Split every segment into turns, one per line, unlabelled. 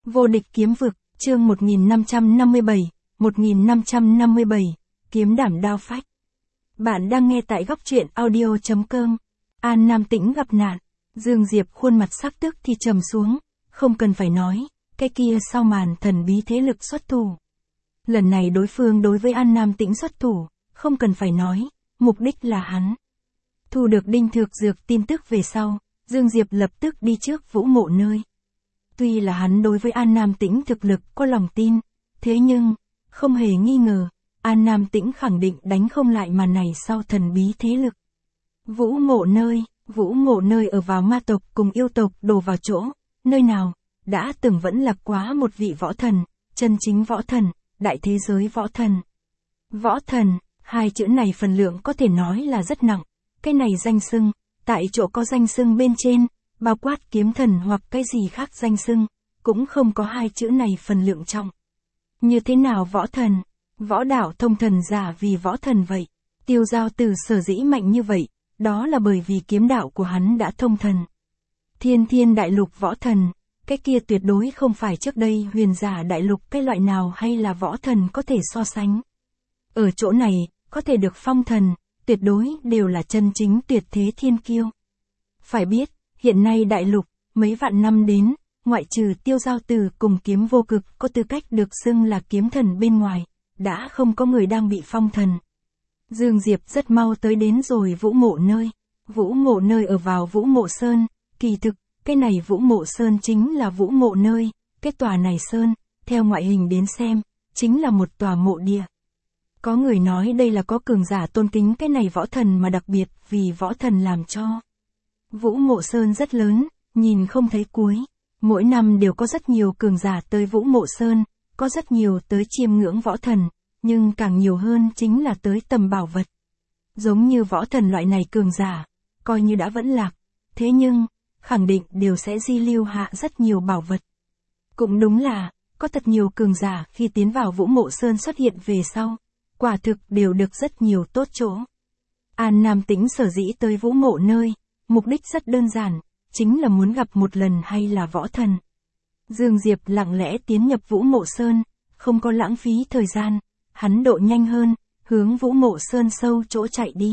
Vô địch kiếm vực, chương 1557, kiếm đảm đao phách. Bạn đang nghe tại góc truyện audio.com. An Nam Tĩnh gặp nạn. Dương Diệp khuôn mặt sắc tức thì trầm xuống, không cần phải nói, cái kia sau màn thần bí thế lực xuất thủ. Lần này đối phương đối với An Nam Tĩnh xuất thủ, không cần phải nói, mục đích là hắn. Thu được Đinh Thược Dược tin tức về sau, Dương Diệp lập tức đi trước Vũ Mộ nơi. Tuy là hắn đối với An Nam Tĩnh thực lực có lòng tin, thế nhưng, không hề nghi ngờ, An Nam Tĩnh khẳng định đánh không lại màn này sau thần bí thế lực. Vũ Mộ nơi ở vào ma tộc cùng yêu tộc đổ vào chỗ, nơi nào, đã từng vẫn là quá một vị võ thần, chân chính võ thần, đại thế giới võ thần. Võ thần, hai chữ này phần lượng có thể nói là rất nặng, cái này danh xưng, tại chỗ có danh xưng bên trên, bao quát kiếm thần hoặc cái gì khác danh xưng, cũng không có hai chữ này phần lượng trọng. Như thế nào võ thần? Võ đạo thông thần giả vì võ thần vậy. Tiêu Giao Tử sở dĩ mạnh như vậy, đó là bởi vì kiếm đạo của hắn đã thông thần. Thiên đại lục võ thần, cái kia tuyệt đối không phải trước đây huyền giả đại lục cái loại nào hay là võ thần có thể so sánh. Ở chỗ này, có thể được phong thần, tuyệt đối đều là chân chính tuyệt thế thiên kiêu. Phải biết, hiện nay đại lục, mấy vạn năm đến, ngoại trừ Tiêu Giao Tử cùng Kiếm Vô Cực có tư cách được xưng là kiếm thần bên ngoài, đã không có người đang bị phong thần. Dương Diệp rất mau tới đến rồi Vũ Mộ nơi. Vũ Mộ nơi ở vào Vũ Mộ Sơn, kỳ thực, cái này Vũ Mộ Sơn chính là Vũ Mộ nơi, cái tòa này Sơn, theo ngoại hình đến xem, chính là một tòa mộ địa. Có người nói đây là có cường giả tôn kính cái này võ thần mà đặc biệt vì võ thần làm cho. Vũ Mộ Sơn rất lớn, nhìn không thấy cuối. Mỗi năm đều có rất nhiều cường giả tới Vũ Mộ Sơn, có rất nhiều tới chiêm ngưỡng võ thần, nhưng càng nhiều hơn chính là tới tầm bảo vật. Giống như võ thần loại này cường giả, coi như đã vẫn lạc, thế nhưng, khẳng định đều sẽ di lưu hạ rất nhiều bảo vật. Cũng đúng là, có thật nhiều cường giả khi tiến vào Vũ Mộ Sơn xuất hiện về sau, quả thực đều được rất nhiều tốt chỗ. An Nam Tĩnh sở dĩ tới Vũ Mộ nơi, mục đích rất đơn giản, chính là muốn gặp một lần hay là võ thần. Dương Diệp lặng lẽ tiến nhập Vũ Mộ Sơn, không có lãng phí thời gian, hắn độ nhanh hơn, hướng Vũ Mộ Sơn sâu chỗ chạy đi.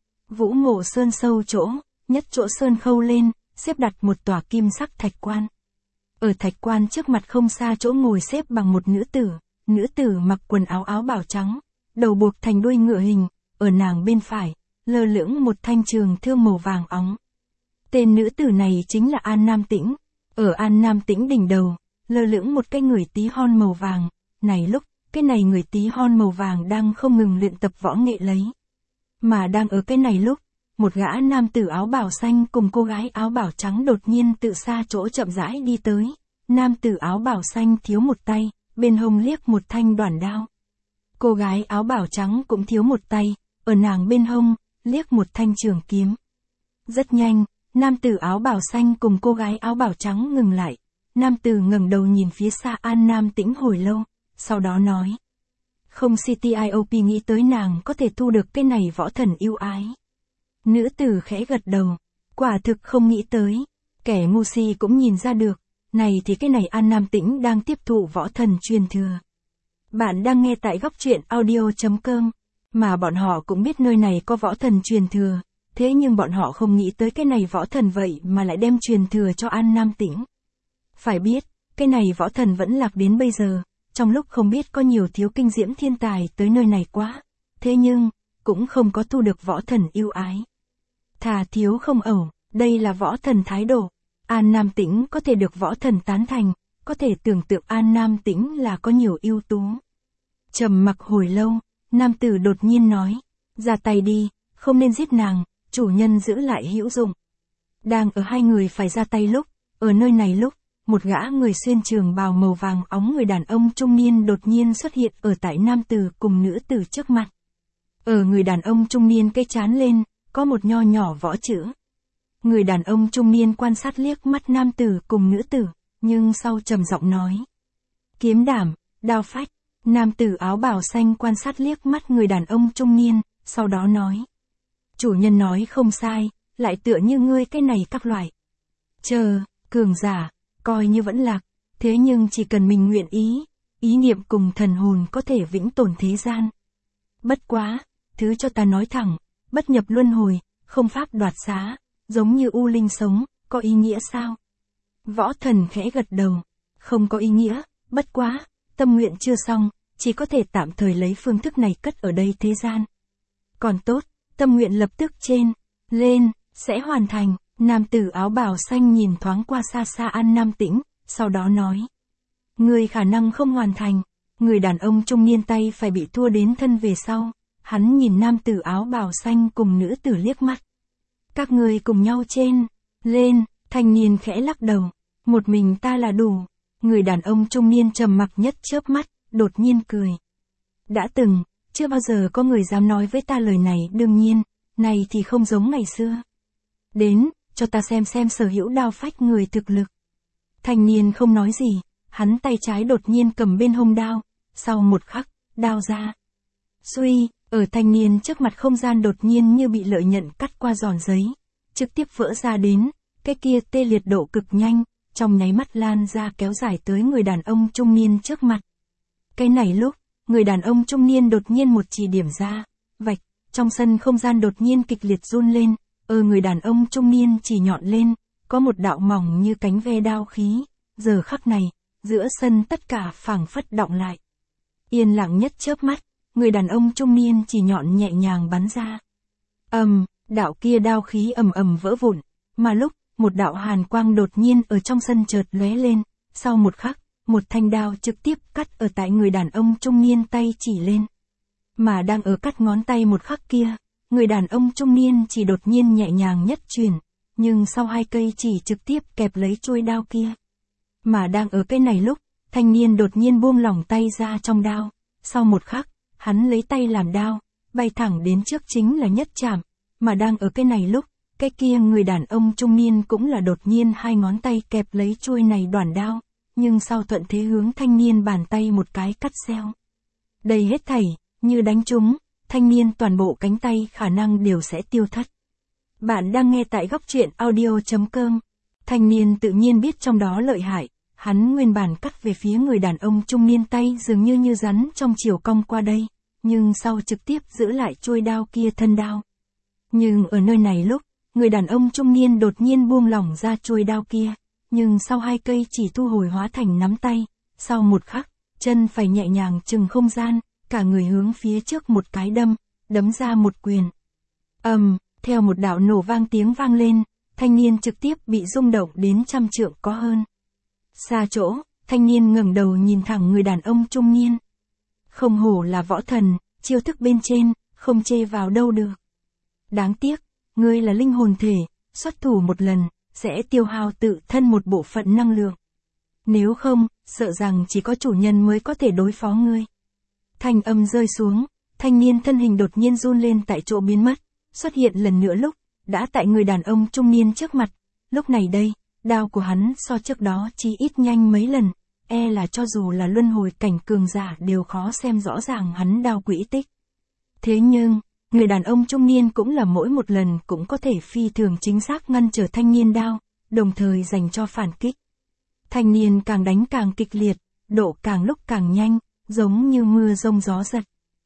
Vũ Mộ Sơn sâu chỗ, nhất chỗ sơn khâu lên, xếp đặt một tòa kim sắc thạch quan. Ở thạch quan trước mặt không xa chỗ ngồi xếp bằng một nữ tử mặc quần áo áo bào trắng, đầu buộc thành đuôi ngựa hình, ở nàng bên phải, lơ lửng một thanh trường thương màu vàng óng. Tên nữ tử này chính là An Nam Tĩnh. Ở An Nam Tĩnh đỉnh đầu, lơ lửng một cái người tí hon màu vàng. Này lúc, cái này người tí hon màu vàng đang không ngừng luyện tập võ nghệ lấy. Mà đang ở cái này lúc, một gã nam tử áo bào xanh cùng cô gái áo bào trắng đột nhiên tự xa chỗ chậm rãi đi tới. Nam tử áo bào xanh thiếu một tay, bên hông liếc một thanh đoản đao. Cô gái áo bào trắng cũng thiếu một tay, ở nàng bên hông, liếc một thanh trường kiếm. Rất nhanh, nam tử áo bào xanh cùng cô gái áo bào trắng ngừng lại. Nam tử ngẩng đầu nhìn phía xa An Nam Tĩnh hồi lâu, sau đó nói. Không CTIOP nghĩ tới nàng có thể thu được cái này võ thần yêu ái. Nữ tử khẽ gật đầu, quả thực không nghĩ tới. Kẻ ngu si cũng nhìn ra được, này thì cái này An Nam Tĩnh đang tiếp thụ võ thần truyền thừa. Bạn đang nghe tại góc truyện audio.com, mà bọn họ cũng biết nơi này có võ thần truyền thừa. Thế nhưng bọn họ không nghĩ tới cái này võ thần vậy mà lại đem truyền thừa cho An Nam Tĩnh. Phải biết, cái này võ thần vẫn lạc đến bây giờ, trong lúc không biết có nhiều thiếu kinh diễm thiên tài tới nơi này quá. Thế nhưng, cũng không có thu được võ thần yêu ái. Thà thiếu không ẩu, đây là võ thần thái độ. An Nam Tĩnh có thể được võ thần tán thành, có thể tưởng tượng An Nam Tĩnh là có nhiều ưu tú. Trầm mặc hồi lâu, nam tử đột nhiên nói, ra tay đi, không nên giết nàng. Chủ nhân giữ lại hữu dụng. Đang ở hai người phải ra tay lúc, ở nơi này lúc, một gã người xuyên trường bào màu vàng óng người đàn ông trung niên đột nhiên xuất hiện ở tại nam tử cùng nữ tử trước mặt. Ở người đàn ông trung niên cái trán lên, có một nho nhỏ võ chữ. Người đàn ông trung niên quan sát liếc mắt nam tử cùng nữ tử, nhưng sau trầm giọng nói. Kiếm đảm, đao phách. Nam tử áo bào xanh quan sát liếc mắt người đàn ông trung niên, sau đó nói. Chủ nhân nói không sai, lại tựa như ngươi cái này các loại. Cường giả, coi như vẫn lạc, Thế nhưng chỉ cần mình nguyện ý niệm cùng thần hồn có thể vĩnh tồn thế gian. Bất quá, thứ cho ta nói thẳng, bất nhập luân hồi, không pháp đoạt xá, giống như u linh sống, có ý nghĩa sao? Võ Thần khẽ gật đầu, không có ý nghĩa, bất quá, tâm nguyện chưa xong, chỉ có thể tạm thời lấy phương thức này cất ở đây thế gian. Còn tốt, tâm nguyện lập tức lên, sẽ hoàn thành. Nam tử áo bào xanh nhìn thoáng qua xa xa An Nam Tĩnh, sau đó nói. Người khả năng không hoàn thành, người đàn ông trung niên tay phải bị thua đến thân về sau, hắn nhìn nam tử áo bào xanh cùng nữ tử liếc mắt. Các người cùng nhau lên, thanh niên khẽ lắc đầu, một mình ta là đủ. Người đàn ông trung niên trầm mặc nhất chớp mắt, đột nhiên cười. Đã từng, chưa bao giờ có người dám nói với ta lời này, đương nhiên, này thì không giống ngày xưa. Đến, cho ta xem sở hữu đao phách người thực lực. Thanh niên không nói gì, hắn tay trái đột nhiên cầm bên hông đao, sau một khắc, đao ra. Suy, ở thanh niên trước mặt không gian đột nhiên như bị lợi nhận cắt qua giòn giấy, trực tiếp vỡ ra đến, cái kia tê liệt độ cực nhanh, trong nháy mắt lan ra kéo dài tới người đàn ông trung niên trước mặt. Cái này lúc, người đàn ông trung niên đột nhiên một chỉ điểm ra, vạch, trong sân không gian đột nhiên kịch liệt run lên, người đàn ông trung niên chỉ nhọn lên, có một đạo mỏng như cánh ve đao khí, giờ khắc này, giữa sân tất cả phảng phất động lại. Yên lặng nhất chớp mắt, người đàn ông trung niên chỉ nhọn nhẹ nhàng bắn ra. Đạo kia đao khí ầm vỡ vụn, mà lúc, một đạo hàn quang đột nhiên ở trong sân chợt lóe lên, sau một khắc, một thanh đao trực tiếp cắt ở tại người đàn ông trung niên tay chỉ lên. Mà đang ở cắt ngón tay một khắc kia, người đàn ông trung niên chỉ đột nhiên nhẹ nhàng nhất chuyển, nhưng sau hai cây chỉ trực tiếp kẹp lấy chuôi đao kia. Mà đang ở cái này lúc, thanh niên đột nhiên buông lỏng tay ra trong đao, sau một khắc, hắn lấy tay làm đao, bay thẳng đến trước chính là nhất chạm, mà đang ở cái này lúc, cái kia người đàn ông trung niên cũng là đột nhiên hai ngón tay kẹp lấy chuôi này đoản đao, nhưng sau thuận thế hướng thanh niên bàn tay một cái cắt xeo. Đây hết thảy, như đánh trúng, thanh niên toàn bộ cánh tay khả năng đều sẽ tiêu thất. Bạn đang nghe tại góc truyện audio.com. Thanh niên tự nhiên biết trong đó lợi hại, hắn nguyên bản cắt về phía người đàn ông trung niên tay dường như rắn trong chiều cong qua đây, nhưng sau trực tiếp giữ lại chuôi đao kia thân đao. Nhưng ở nơi này lúc, người đàn ông trung niên đột nhiên buông lỏng ra chuôi đao kia, nhưng sau hai cây chỉ thu hồi hóa thành nắm tay, sau một khắc, chân phải nhẹ nhàng chừng không gian, cả người hướng phía trước một cái đấm ra một quyền. Theo một đạo nổ vang tiếng vang lên, thanh niên trực tiếp bị rung động đến 100 trượng có hơn. Xa chỗ, thanh niên ngẩng đầu nhìn thẳng người đàn ông trung niên. Không hổ là võ thần, chiêu thức bên trên, không chê vào đâu được. Đáng tiếc, ngươi là linh hồn thể, xuất thủ một lần, sẽ tiêu hao tự thân một bộ phận năng lượng. Nếu không, sợ rằng chỉ có chủ nhân mới có thể đối phó ngươi. Thanh âm rơi xuống, thanh niên thân hình đột nhiên run lên tại chỗ biến mất, xuất hiện lần nữa lúc, đã tại người đàn ông trung niên trước mặt. Lúc này đây, đao của hắn so trước đó chỉ ít nhanh mấy lần, là cho dù là luân hồi cảnh cường giả đều khó xem rõ ràng hắn đao quỹ tích. Thế nhưng, người đàn ông trung niên cũng là mỗi một lần cũng có thể phi thường chính xác ngăn trở thanh niên đao, đồng thời dành cho phản kích. Thanh niên càng đánh càng kịch liệt, độ càng lúc càng nhanh, giống như mưa rông gió giật.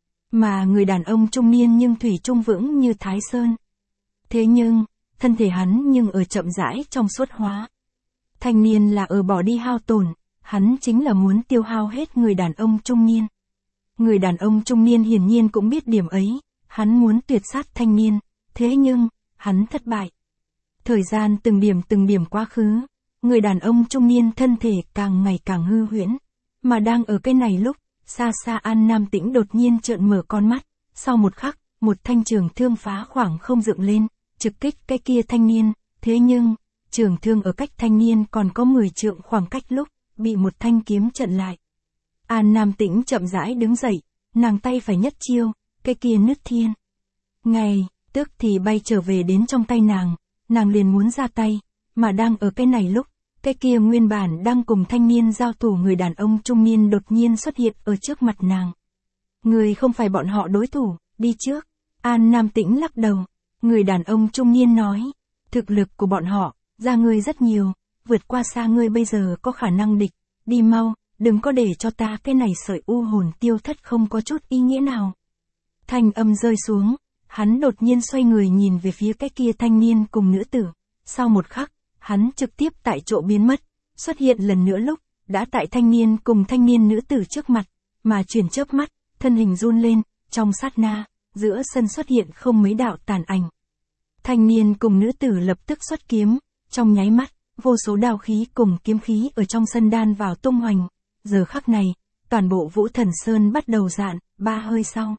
Mà người đàn ông trung niên nhưng thủy chung vững như Thái Sơn. Thế nhưng, thân thể hắn nhưng ở chậm rãi trong suốt hóa. Thanh niên là ở bỏ đi hao tổn, hắn chính là muốn tiêu hao hết người đàn ông trung niên. Người đàn ông trung niên hiển nhiên cũng biết điểm ấy, hắn muốn tuyệt sát thanh niên, thế nhưng, hắn thất bại. Thời gian từng điểm quá khứ, người đàn ông trung niên thân thể càng ngày càng hư huyễn, mà đang ở cái này lúc, xa xa An Nam Tĩnh đột nhiên trợn mở con mắt, sau một khắc, một thanh trường thương phá khoảng không dựng lên, trực kích cái kia thanh niên, thế nhưng, trường thương ở cách thanh niên còn có 10 trượng khoảng cách lúc, bị một thanh kiếm chặn lại. An Nam Tĩnh chậm rãi đứng dậy, nàng tay phải nhất chiêu, cái kia nứt thiên. Ngay, tức thì bay trở về đến trong tay nàng liền muốn ra tay, mà đang ở cái này lúc, cái kia nguyên bản đang cùng thanh niên giao thủ người đàn ông trung niên đột nhiên xuất hiện ở trước mặt nàng. Người không phải bọn họ đối thủ, đi trước. An Nam Tĩnh lắc đầu, người đàn ông trung niên nói, thực lực của bọn họ, ra ngươi rất nhiều, vượt qua xa ngươi bây giờ có khả năng địch, đi mau, đừng có để cho ta cái này sợi u hồn tiêu thất không có chút ý nghĩa nào. Thanh âm rơi xuống, hắn đột nhiên xoay người nhìn về phía cái kia thanh niên cùng nữ tử. Sau một khắc, hắn trực tiếp tại chỗ biến mất, xuất hiện lần nữa lúc, đã tại thanh niên cùng thanh niên nữ tử trước mặt, mà chuyển chớp mắt, thân hình run lên, trong sát na, giữa sân xuất hiện không mấy đạo tàn ảnh. Thanh niên cùng nữ tử lập tức xuất kiếm, trong nháy mắt, vô số đao khí cùng kiếm khí ở trong sân đan vào tung hoành. Giờ khắc này, toàn bộ Vũ Thần Sơn bắt đầu dạn, 3 hơi sau.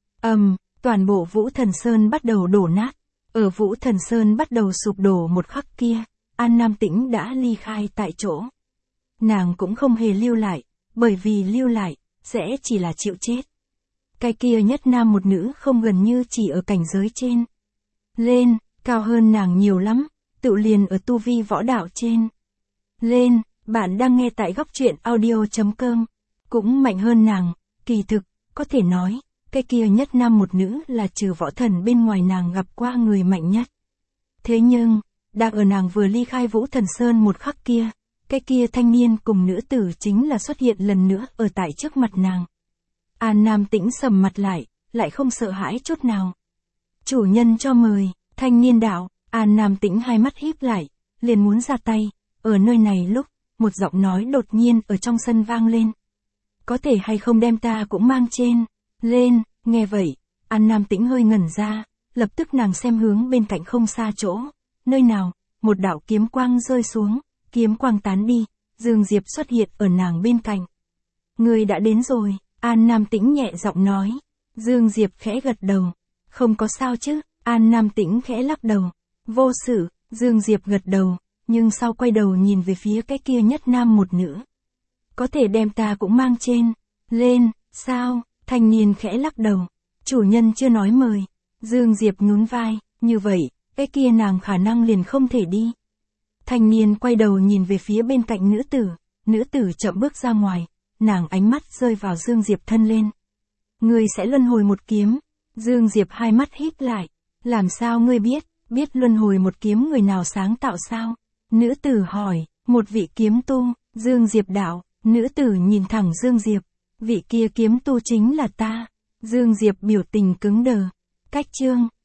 Toàn bộ Vũ Thần Sơn bắt đầu đổ nát. Ở Vũ Thần Sơn bắt đầu sụp đổ một khắc kia, An Nam Tĩnh đã ly khai tại chỗ. Nàng cũng không hề lưu lại, bởi vì lưu lại, sẽ chỉ là chịu chết. Cái kia nhất nam một nữ không gần như chỉ ở cảnh giới trên. Lên, cao hơn nàng nhiều lắm, tự liền ở tu vi võ đạo trên. Lên, bạn đang nghe tại góc truyện audio.com. Cũng mạnh hơn nàng, kỳ thực, có thể nói, cái kia nhất nam một nữ là trừ võ thần bên ngoài nàng gặp qua người mạnh nhất. Thế nhưng, đang ở nàng vừa ly khai Vũ Thần Sơn một khắc kia, cái kia thanh niên cùng nữ tử chính là xuất hiện lần nữa ở tại trước mặt nàng. An Nam Tĩnh sầm mặt lại không sợ hãi chút nào. Chủ nhân cho mời, thanh niên đạo, An Nam Tĩnh hai mắt híp lại, liền muốn ra tay. Ở nơi này lúc, một giọng nói đột nhiên ở trong sân vang lên. Có thể hay không đem ta cũng mang trên, lên, nghe vậy, An Nam Tĩnh hơi ngẩn ra, lập tức nàng xem hướng bên cạnh không xa chỗ, nơi nào, một đạo kiếm quang rơi xuống, kiếm quang tán đi, Dương Diệp xuất hiện ở nàng bên cạnh. Người đã đến rồi, An Nam Tĩnh nhẹ giọng nói. Dương Diệp khẽ gật đầu. Không có sao chứ, An Nam Tĩnh khẽ lắc đầu. Vô sự, Dương Diệp gật đầu, nhưng sau quay đầu nhìn về phía cái kia nhất nam một nữ. Có thể đem ta cũng mang trên, lên, sao, thanh niên khẽ lắc đầu. Chủ nhân chưa nói mời. Dương Diệp nhún vai, như vậy, cái kia nàng khả năng liền không thể đi. Thanh niên quay đầu nhìn về phía bên cạnh nữ tử chậm bước ra ngoài, nàng ánh mắt rơi vào Dương Diệp thân lên. Ngươi sẽ luân hồi một kiếm. Dương Diệp hai mắt híp lại, làm sao ngươi biết luân hồi một kiếm người nào sáng tạo sao? Nữ tử hỏi, một vị kiếm tu, Dương Diệp đạo, nữ tử nhìn thẳng Dương Diệp, vị kia kiếm tu chính là ta. Dương Diệp biểu tình cứng đờ. Cách chương